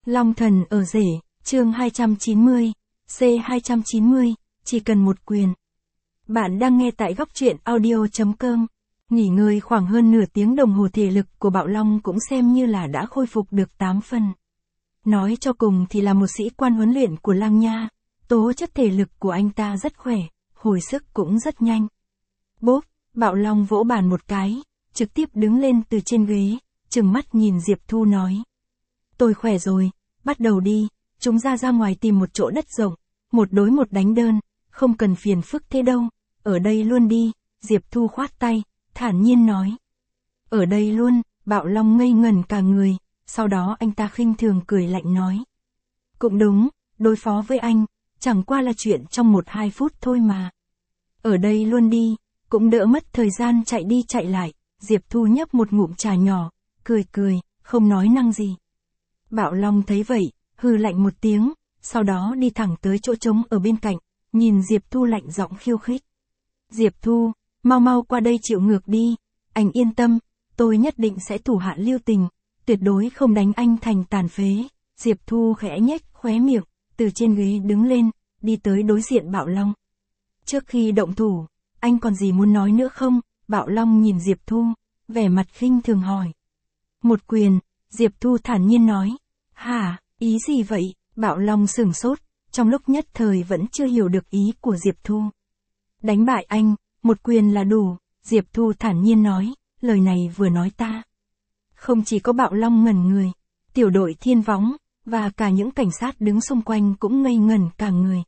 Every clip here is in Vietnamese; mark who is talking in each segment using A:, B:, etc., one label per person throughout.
A: Long thần ở rể, chương 290, C290, chỉ cần một quyền. Bạn đang nghe tại góc truyện audio.com. Nghỉ ngơi khoảng hơn nửa tiếng đồng hồ, thể lực của Bạo Long cũng xem như là đã khôi phục được 8 phần. Nói cho cùng thì là một sĩ quan huấn luyện của Lang Nha, tố chất thể lực của anh ta rất khỏe, hồi sức cũng rất nhanh. Bốp, Bạo Long vỗ bàn một cái, trực tiếp đứng lên từ trên ghế, trừng mắt nhìn Diệp Thu nói. Tôi khỏe rồi, bắt đầu đi, chúng ra ngoài tìm một chỗ đất rộng, một đối một đánh đơn, không cần phiền phức thế đâu, ở đây luôn đi, Diệp Thu khoát tay, thản nhiên nói. Ở đây luôn, Bạo Long ngây ngẩn cả người, sau đó anh ta khinh thường cười lạnh nói. Cũng đúng, đối phó với anh, chẳng qua là chuyện trong 1-2 phút thôi mà. Ở đây luôn đi, cũng đỡ mất thời gian chạy đi chạy lại, Diệp Thu nhấp một ngụm trà nhỏ, cười, không nói năng gì. Bạo Long thấy vậy, hừ lạnh một tiếng, sau đó đi thẳng tới chỗ trống ở bên cạnh, nhìn Diệp Thu lạnh giọng khiêu khích. Diệp Thu, mau qua đây chịu ngược đi, anh yên tâm, tôi nhất định sẽ thủ hạ lưu tình, tuyệt đối không đánh anh thành tàn phế. Diệp Thu khẽ nhếch khóe miệng, từ trên ghế đứng lên, đi tới đối diện Bạo Long. Trước khi động thủ, anh còn gì muốn nói nữa không? Bạo Long nhìn Diệp Thu, vẻ mặt khinh thường hỏi. Một quyền, Diệp Thu thản nhiên nói. Hả, ý gì vậy? Bạo Long sửng sốt, trong lúc nhất thời vẫn chưa hiểu được ý của Diệp Thu. Đánh bại anh, một quyền là đủ, Diệp Thu thản nhiên nói, lời này vừa nói ta. Không chỉ có Bạo Long ngẩn người, tiểu đội Thiên Võng, và cả những cảnh sát đứng xung quanh cũng ngây ngẩn cả người.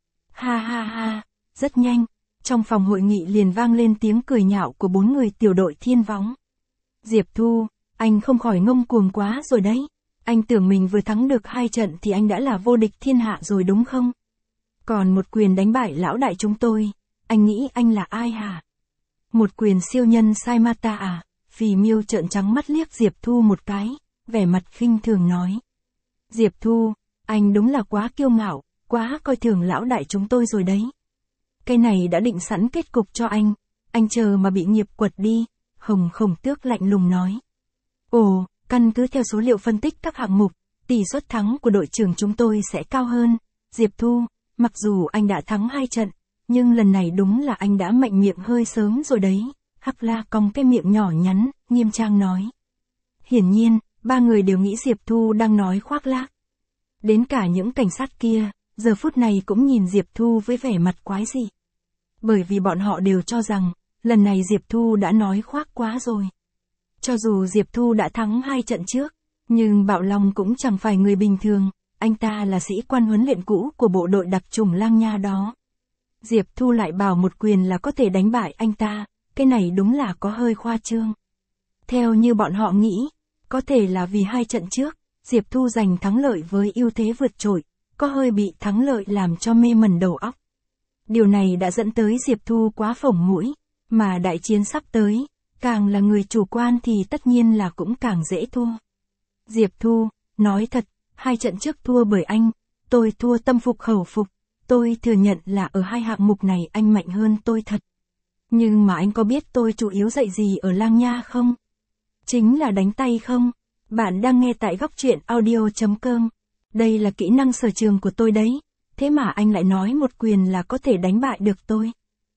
A: Ha, rất nhanh, trong phòng hội nghị liền vang lên tiếng cười nhạo của 4 người tiểu đội Thiên Võng. Diệp Thu, anh không khỏi ngông cuồng quá rồi đấy. Anh tưởng mình vừa thắng được 2 trận thì anh đã là vô địch thiên hạ rồi đúng không? Còn một quyền đánh bại lão đại chúng tôi, anh nghĩ anh là ai hả? Một quyền siêu nhân Saimata à? Phì Miêu trợn trắng mắt liếc Diệp Thu một cái, vẻ mặt khinh thường nói. Diệp Thu, anh đúng là quá kiêu ngạo, quá coi thường lão đại chúng tôi rồi đấy. Cái này đã định sẵn kết cục cho anh chờ mà bị nghiệp quật đi, Hồng Khổng Tước lạnh lùng nói. Ồ, căn cứ theo số liệu phân tích các hạng mục, tỷ suất thắng của đội trưởng chúng tôi sẽ cao hơn. Diệp Thu, mặc dù anh đã thắng 2 trận, nhưng lần này đúng là anh đã mạnh miệng hơi sớm rồi đấy. Hắc La cong cái miệng nhỏ nhắn, nghiêm trang nói. Hiển nhiên, 3 người đều nghĩ Diệp Thu đang nói khoác lác. Đến cả những cảnh sát kia, giờ phút này cũng nhìn Diệp Thu với vẻ mặt quái dị. Bởi vì bọn họ đều cho rằng, lần này Diệp Thu đã nói khoác quá rồi. Cho dù Diệp Thu đã thắng 2 trận trước, nhưng Bạo Long cũng chẳng phải người bình thường, anh ta là sĩ quan huấn luyện cũ của bộ đội đặc chủng Lang Nha đó. Diệp Thu lại bảo một quyền là có thể đánh bại anh ta, cái này đúng là có hơi khoa trương. Theo như bọn họ nghĩ, có thể là vì 2 trận trước, Diệp Thu giành thắng lợi với ưu thế vượt trội, có hơi bị thắng lợi làm cho mê mẩn đầu óc. Điều này đã dẫn tới Diệp Thu quá phồng mũi, mà đại chiến sắp tới, càng là người chủ quan thì tất nhiên là cũng càng dễ thua. Diệp Thu, nói thật, 2 trận trước thua bởi anh, tôi thua tâm phục khẩu phục, tôi thừa nhận là ở 2 hạng mục này anh mạnh hơn tôi thật. Nhưng mà anh có biết tôi chủ yếu dạy gì ở Lang Nha không? Chính là đánh tay không? Bạn đang nghe tại góc truyện audio.com. Đây là kỹ năng sở trường của tôi đấy, thế mà anh lại nói một quyền là có thể đánh bại được tôi.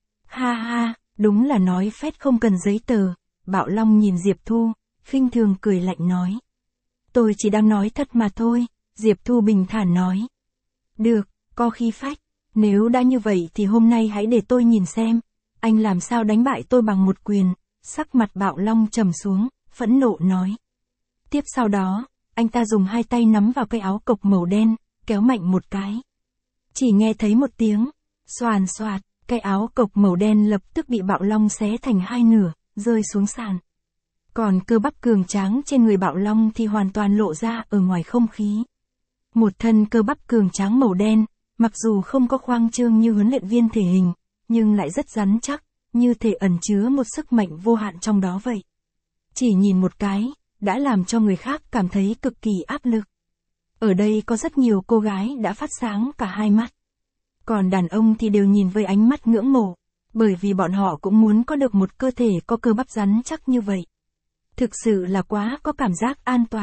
A: Ha, đúng là nói phét không cần giấy tờ. Bạo Long nhìn Diệp Thu, khinh thường cười lạnh nói. Tôi chỉ đang nói thật mà thôi, Diệp Thu bình thản nói. Được, có khí phách, nếu đã như vậy thì hôm nay hãy để tôi nhìn xem, anh làm sao đánh bại tôi bằng một quyền. Sắc mặt Bạo Long trầm xuống, phẫn nộ nói. Tiếp sau đó, anh ta dùng 2 tay nắm vào cây áo cộc màu đen, kéo mạnh một cái. Chỉ nghe thấy một tiếng, xoàn xoạt, cái áo cộc màu đen lập tức bị Bạo Long xé thành 2 nửa, rơi xuống sàn. Còn cơ bắp cường tráng trên người Bạo Long thì hoàn toàn lộ ra ở ngoài không khí. Một thân cơ bắp cường tráng màu đen, mặc dù không có khoang trương như huấn luyện viên thể hình, nhưng lại rất rắn chắc, như thể ẩn chứa một sức mạnh vô hạn trong đó vậy. Chỉ nhìn một cái, đã làm cho người khác cảm thấy cực kỳ áp lực. Ở đây có rất nhiều cô gái đã phát sáng cả 2 mắt. Còn đàn ông thì đều nhìn với ánh mắt ngưỡng mộ, bởi vì bọn họ cũng muốn có được một cơ thể có cơ bắp rắn chắc như vậy. Thực sự là quá có cảm giác an toàn.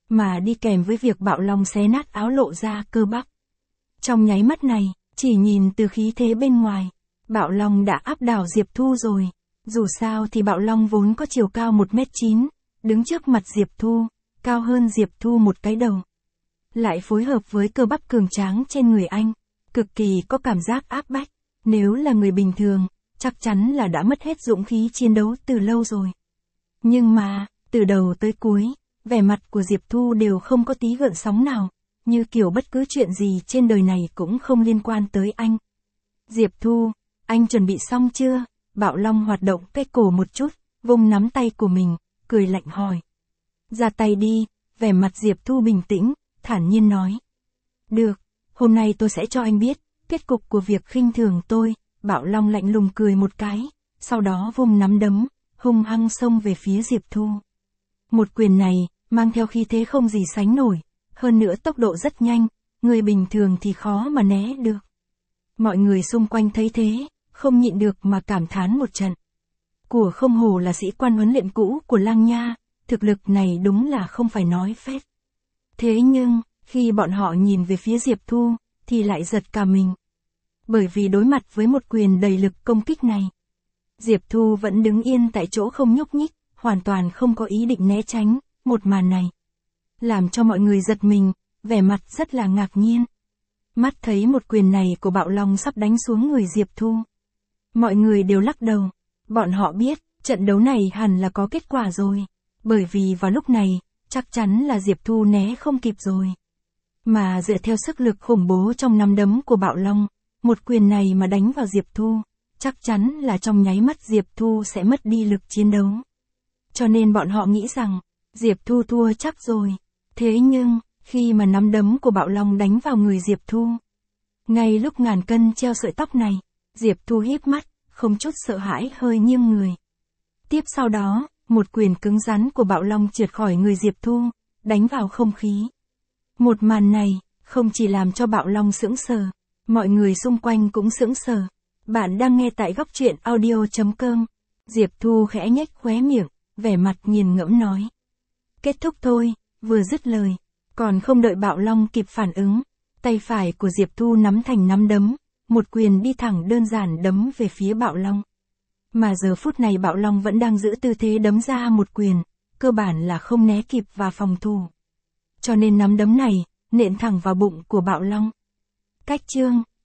A: mà đi kèm với việc Bạo Long xé nát áo lộ ra cơ bắp. Trong nháy mắt này, chỉ nhìn từ khí thế bên ngoài, Bạo Long đã áp đảo Diệp Thu rồi. Dù sao thì Bạo Long vốn có chiều cao 1m9, đứng trước mặt Diệp Thu, cao hơn Diệp Thu một cái đầu. Lại phối hợp với cơ bắp cường tráng trên người anh, cực kỳ có cảm giác áp bách. Nếu là người bình thường, chắc chắn là đã mất hết dũng khí chiến đấu từ lâu rồi. Nhưng mà, từ đầu tới cuối, vẻ mặt của Diệp Thu đều không có tí gợn sóng nào, như kiểu bất cứ chuyện gì trên đời này cũng không liên quan tới anh. Diệp Thu, anh chuẩn bị xong chưa? Bạo Long hoạt động cái cổ một chút, vung nắm tay của mình, cười lạnh hỏi. Ra tay đi, vẻ mặt Diệp Thu bình tĩnh, thản nhiên nói. Được, hôm nay tôi sẽ cho anh biết, kết cục của việc khinh thường tôi. Bạo Long lạnh lùng cười một cái, sau đó vung nắm đấm, hung hăng xông về phía Diệp Thu. Một quyền này, mang theo khí thế không gì sánh nổi, hơn nữa tốc độ rất nhanh, người bình thường thì khó mà né được. Mọi người xung quanh thấy thế, không nhịn được mà cảm thán một trận. Của không hổ là sĩ quan huấn luyện cũ của Lang Nha, thực lực này đúng là không phải nói phét. Thế nhưng, khi bọn họ nhìn về phía Diệp Thu, thì lại giật cả mình. Bởi vì đối mặt với một quyền đầy lực công kích này, Diệp Thu vẫn đứng yên tại chỗ không nhúc nhích, hoàn toàn không có ý định né tránh. Một màn này làm cho mọi người giật mình, vẻ mặt rất là ngạc nhiên. Mắt thấy một quyền này của Bạo Long sắp đánh xuống người Diệp Thu, mọi người đều lắc đầu. Bọn họ biết, trận đấu này hẳn là có kết quả rồi. Bởi vì vào lúc này, chắc chắn là Diệp Thu né không kịp rồi. Mà dựa theo sức lực khủng bố trong nắm đấm của Bạo Long, một quyền này mà đánh vào Diệp Thu, chắc chắn là trong nháy mắt Diệp Thu sẽ mất đi lực chiến đấu. Cho nên bọn họ nghĩ rằng, Diệp Thu thua chắc rồi. Thế nhưng, khi mà nắm đấm của Bạo Long đánh vào người Diệp Thu, ngay lúc ngàn cân treo sợi tóc này, Diệp Thu híp mắt, không chút sợ hãi hơi nghiêng người. Tiếp sau đó, một quyền cứng rắn của Bạo Long trượt khỏi người Diệp Thu, đánh vào không khí. Một màn này, không chỉ làm cho Bạo Long sững sờ, mọi người xung quanh cũng sững sờ. Bạn đang nghe tại góc truyện audio.com. Diệp Thu khẽ nhếch khóe miệng, vẻ mặt nghiền ngẫm nói. Kết thúc thôi, vừa dứt lời, còn không đợi Bạo Long kịp phản ứng, tay phải của Diệp Thu nắm thành nắm đấm, một quyền đi thẳng đơn giản đấm về phía Bạo Long. Mà giờ phút này Bạo Long vẫn đang giữ tư thế đấm ra một quyền, cơ bản là không né kịp và phòng thủ. Cho nên nắm đấm này, nện thẳng vào bụng của Bạo Long. Cách chương